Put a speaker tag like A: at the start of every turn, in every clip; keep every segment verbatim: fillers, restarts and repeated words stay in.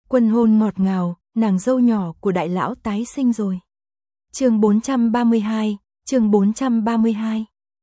A: Quân hôn ngọt ngào, nàng dâu nhỏ của đại lão tái sinh rồi. Chương bốn trăm ba mươi hai, chương bốn trăm ba mươi hai.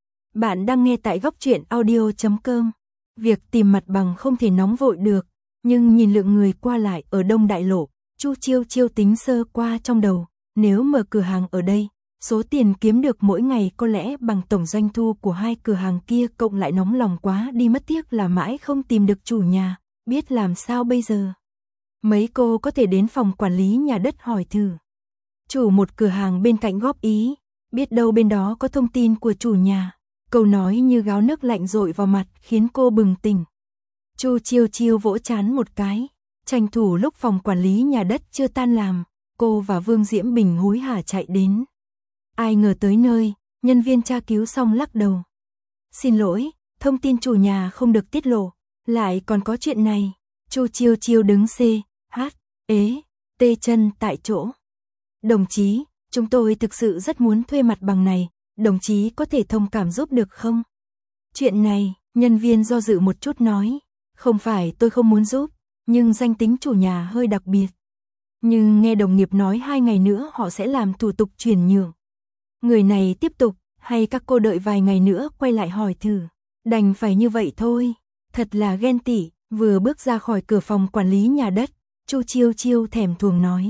A: Bạn đang nghe tại góc truyện audio chấm com. Việc tìm mặt bằng không thể nóng vội được, nhưng nhìn lượng người qua lại ở Đông Đại Lộ, Chu Chiêu Chiêu tính sơ qua trong đầu, nếu mở cửa hàng ở đây, số tiền kiếm được mỗi ngày có lẽ bằng tổng doanh thu của hai cửa hàng kia, cộng lại nóng lòng quá đi, mất tiếc là mãi không tìm được chủ nhà, biết làm sao bây giờ. Mấy cô có thể đến phòng quản lý nhà đất hỏi thử. Chủ một cửa hàng bên cạnh góp ý, biết đâu bên đó có thông tin của chủ nhà. Câu nói như gáo nước lạnh dội vào mặt khiến cô bừng tỉnh. Chu Chiêu Chiêu vỗ trán một cái, tranh thủ lúc phòng quản lý nhà đất chưa tan làm, cô và Vương Diễm Bình hối hả chạy đến. Ai ngờ tới nơi, nhân viên tra cứu xong lắc đầu. Xin lỗi, thông tin chủ nhà không được tiết lộ, lại còn có chuyện này. Chu Chiêu Chiêu đứng c, h, ế, tê chân tại chỗ. Đồng chí, chúng tôi thực sự rất muốn thuê mặt bằng này, đồng chí có thể thông cảm giúp được không? Chuyện này, nhân viên do dự một chút nói, không phải tôi không muốn giúp, nhưng danh tính chủ nhà hơi đặc biệt. Nhưng nghe đồng nghiệp nói hai ngày nữa họ sẽ làm thủ tục chuyển nhượng. Người này tiếp tục, hay các cô đợi vài ngày nữa quay lại hỏi thử. Đành phải như vậy thôi, thật là ghen tị. Vừa bước ra khỏi cửa phòng quản lý nhà đất, Chu Chiêu Chiêu thèm thuồng nói.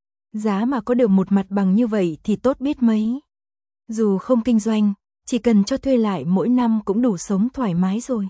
A: Giá mà có được một mặt bằng như vậy thì tốt biết mấy. Dù không kinh doanh, chỉ cần cho thuê lại mỗi năm cũng đủ sống thoải mái rồi.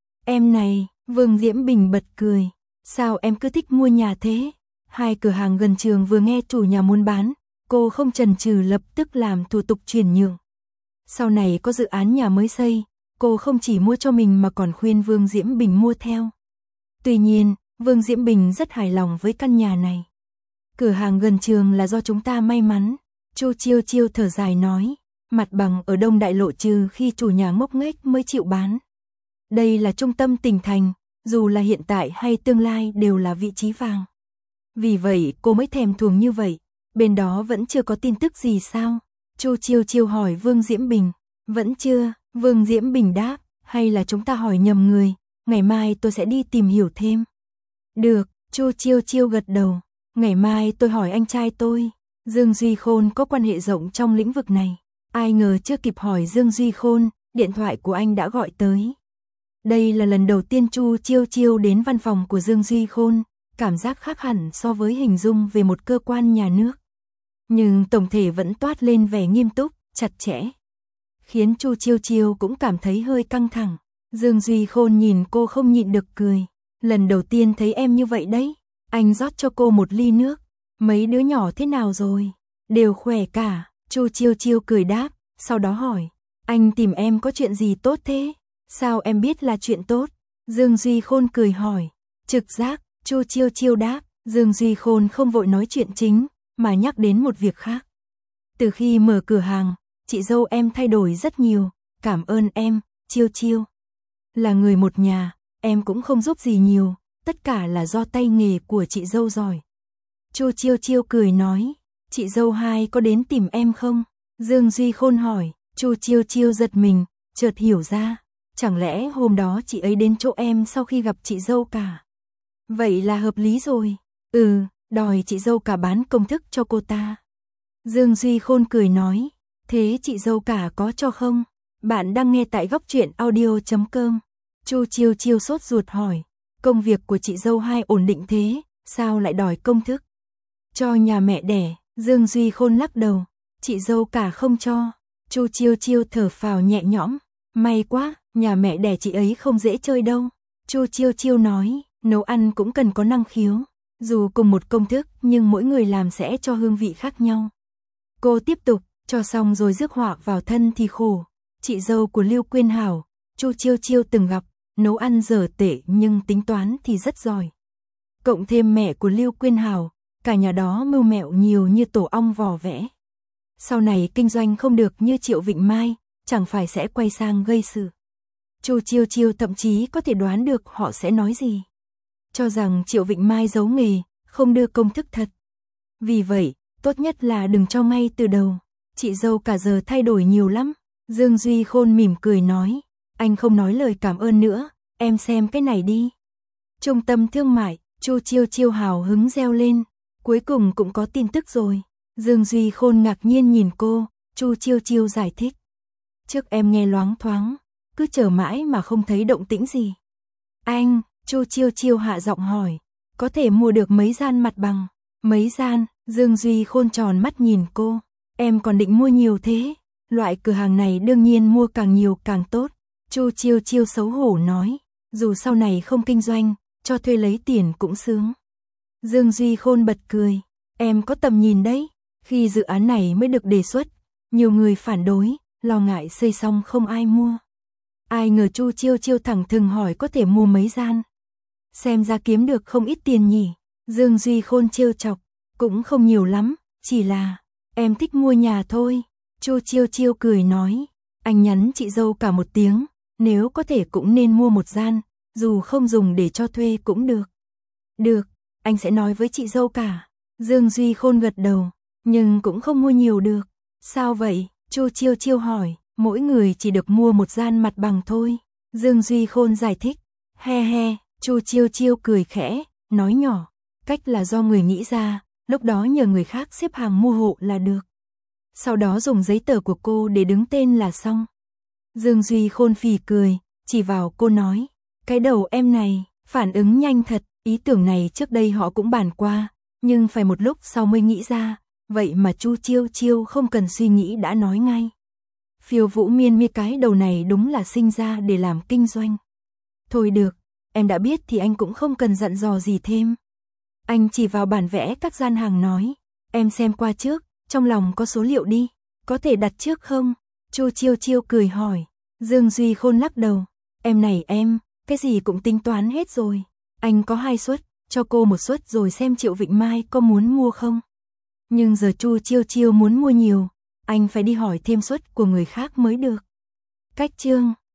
A: Em này, Vương Diễm Bình bật cười. Sao em cứ thích mua nhà thế? Hai cửa hàng gần trường vừa nghe chủ nhà muốn bán, cô không chần chừ lập tức làm thủ tục chuyển nhượng. Sau này có dự án nhà mới xây, cô không chỉ mua cho mình mà còn khuyên Vương Diễm Bình mua theo. Tuy nhiên, Vương Diễm Bình rất hài lòng với căn nhà này. Cửa hàng gần trường là do chúng ta may mắn. Chu Chiêu Chiêu thở dài nói, mặt bằng ở Đông Đại Lộ trừ khi chủ nhà ngốc nghếch mới chịu bán. Đây là trung tâm tỉnh thành, dù là hiện tại hay tương lai đều là vị trí vàng. Vì vậy cô mới thèm thuồng như vậy. Bên đó vẫn chưa có tin tức gì sao? Chu Chiêu Chiêu hỏi Vương Diễm Bình. Vẫn chưa, Vương Diễm Bình đáp, hay là chúng ta hỏi nhầm người, ngày mai tôi sẽ đi tìm hiểu thêm. Được, Chu Chiêu Chiêu gật đầu, ngày mai tôi hỏi anh trai tôi. Dương Duy Khôn có quan hệ rộng trong lĩnh vực này. Ai ngờ chưa kịp hỏi Dương Duy Khôn, điện thoại của anh đã gọi tới. Đây là lần đầu tiên Chu Chiêu Chiêu đến văn phòng của Dương Duy Khôn, cảm giác khác hẳn so với hình dung về một cơ quan nhà nước. Nhưng tổng thể vẫn toát lên vẻ nghiêm túc, chặt chẽ. Khiến Chu Chiêu Chiêu cũng cảm thấy hơi căng thẳng. Dương Duy Khôn nhìn cô không nhịn được cười. Lần đầu tiên thấy em như vậy đấy. Anh rót cho cô một ly nước. Mấy đứa nhỏ thế nào rồi? Đều khỏe cả. Chu Chiêu Chiêu cười đáp, sau đó hỏi. Anh tìm em có chuyện gì tốt thế? Sao em biết là chuyện tốt? Dương Duy Khôn cười hỏi. Trực giác, Chu Chiêu Chiêu đáp. Dương Duy Khôn không vội nói chuyện chính, mà nhắc đến một việc khác. Từ khi mở cửa hàng, chị dâu em thay đổi rất nhiều. Cảm ơn em, Chiêu Chiêu. Là người một nhà, em cũng không giúp gì nhiều, tất cả là do tay nghề của chị dâu giỏi. Chu Chiêu Chiêu cười nói, chị dâu hai có đến tìm em không? Dương Duy Khôn hỏi. Chu Chiêu Chiêu giật mình, chợt hiểu ra, chẳng lẽ hôm đó chị ấy đến chỗ em sau khi gặp chị dâu cả? Vậy là hợp lý rồi. Ừ, đòi chị dâu cả bán công thức cho cô ta. Dương Duy Khôn cười nói, thế chị dâu cả có cho không? Bạn đang nghe tại góc truyện audio chấm com. Chu Chiêu Chiêu sốt ruột hỏi, công việc của chị dâu hai ổn định thế, sao lại đòi công thức? Cho nhà mẹ đẻ. Dương Duy Khôn lắc đầu, chị dâu cả không cho. Chu Chiêu Chiêu thở phào nhẹ nhõm, may quá, nhà mẹ đẻ chị ấy không dễ chơi đâu. Chu Chiêu Chiêu nói, nấu ăn cũng cần có năng khiếu, dù cùng một công thức nhưng mỗi người làm sẽ cho hương vị khác nhau. Cô tiếp tục, cho xong rồi rước họa vào thân thì khổ. Chị dâu của Lưu Quyên Hảo, Chu Chiêu Chiêu từng gặp, nấu ăn dở tệ nhưng tính toán thì rất giỏi. Cộng thêm mẹ của Lưu Quyên Hảo, cả nhà đó mưu mẹo nhiều như tổ ong vò vẽ. Sau này kinh doanh không được như Triệu Vịnh Mai, chẳng phải sẽ quay sang gây sự. Chu Chiêu Chiêu thậm chí có thể đoán được họ sẽ nói gì. Cho rằng Triệu Vịnh Mai giấu nghề, không đưa công thức thật. Vì vậy, tốt nhất là đừng cho ngay từ đầu. Chị dâu cả giờ thay đổi nhiều lắm. Dương Duy Khôn mỉm cười nói, anh không nói lời cảm ơn nữa, em xem cái này đi. Trung tâm thương mại, Chu Chiêu Chiêu hào hứng reo lên, cuối cùng cũng có tin tức rồi. Dương Duy Khôn ngạc nhiên nhìn cô, Chu Chiêu Chiêu giải thích. Trước em nghe loáng thoáng, cứ chờ mãi mà không thấy động tĩnh gì. Anh, Chu Chiêu Chiêu hạ giọng hỏi, có thể mua được mấy gian mặt bằng? Mấy gian? Dương Duy Khôn tròn mắt nhìn cô, em còn định mua nhiều thế? Loại cửa hàng này đương nhiên mua càng nhiều càng tốt. Chu Chiêu Chiêu xấu hổ nói, dù sau này không kinh doanh, cho thuê lấy tiền cũng sướng. Dương Duy Khôn bật cười, em có tầm nhìn đấy. Khi dự án này mới được đề xuất, nhiều người phản đối, lo ngại xây xong không ai mua. Ai ngờ Chu Chiêu Chiêu thẳng thừng hỏi có thể mua mấy gian. Xem ra kiếm được không ít tiền nhỉ. Dương Duy Khôn trêu chọc, cũng không nhiều lắm, chỉ là em thích mua nhà thôi. Chu Chiêu Chiêu cười nói, anh nhắn chị dâu cả một tiếng, nếu có thể cũng nên mua một gian, dù không dùng để cho thuê cũng được. Được, anh sẽ nói với chị dâu cả. Dương Duy Khôn gật đầu, nhưng cũng không mua nhiều được. Sao vậy? Chu Chiêu Chiêu hỏi, mỗi người chỉ được mua một gian mặt bằng thôi. Dương Duy Khôn giải thích, he he, Chu Chiêu Chiêu cười khẽ, nói nhỏ, cách là do người nghĩ ra, lúc đó nhờ người khác xếp hàng mua hộ là được. Sau đó dùng giấy tờ của cô để đứng tên là xong. Dương Duy Khôn phì cười, chỉ vào cô nói, cái đầu em này, phản ứng nhanh thật, ý tưởng này trước đây họ cũng bàn qua, nhưng phải một lúc sau mới nghĩ ra, vậy mà Chu Chiêu Chiêu không cần suy nghĩ đã nói ngay. Phiêu Vũ Miên mi cái đầu này đúng là sinh ra để làm kinh doanh. Thôi được, em đã biết thì anh cũng không cần dặn dò gì thêm. Anh chỉ vào bản vẽ các gian hàng nói, em xem qua trước, trong lòng có số liệu đi, có thể đặt trước không? Chu Chiêu Chiêu cười hỏi. Dương Duy Khôn lắc đầu, em này em, cái gì cũng tính toán hết rồi. Anh có hai suất, cho cô một suất rồi xem Triệu Vịnh Mai có muốn mua không. Nhưng giờ Chu Chiêu Chiêu muốn mua nhiều, anh phải đi hỏi thêm suất của người khác mới được. Cách chương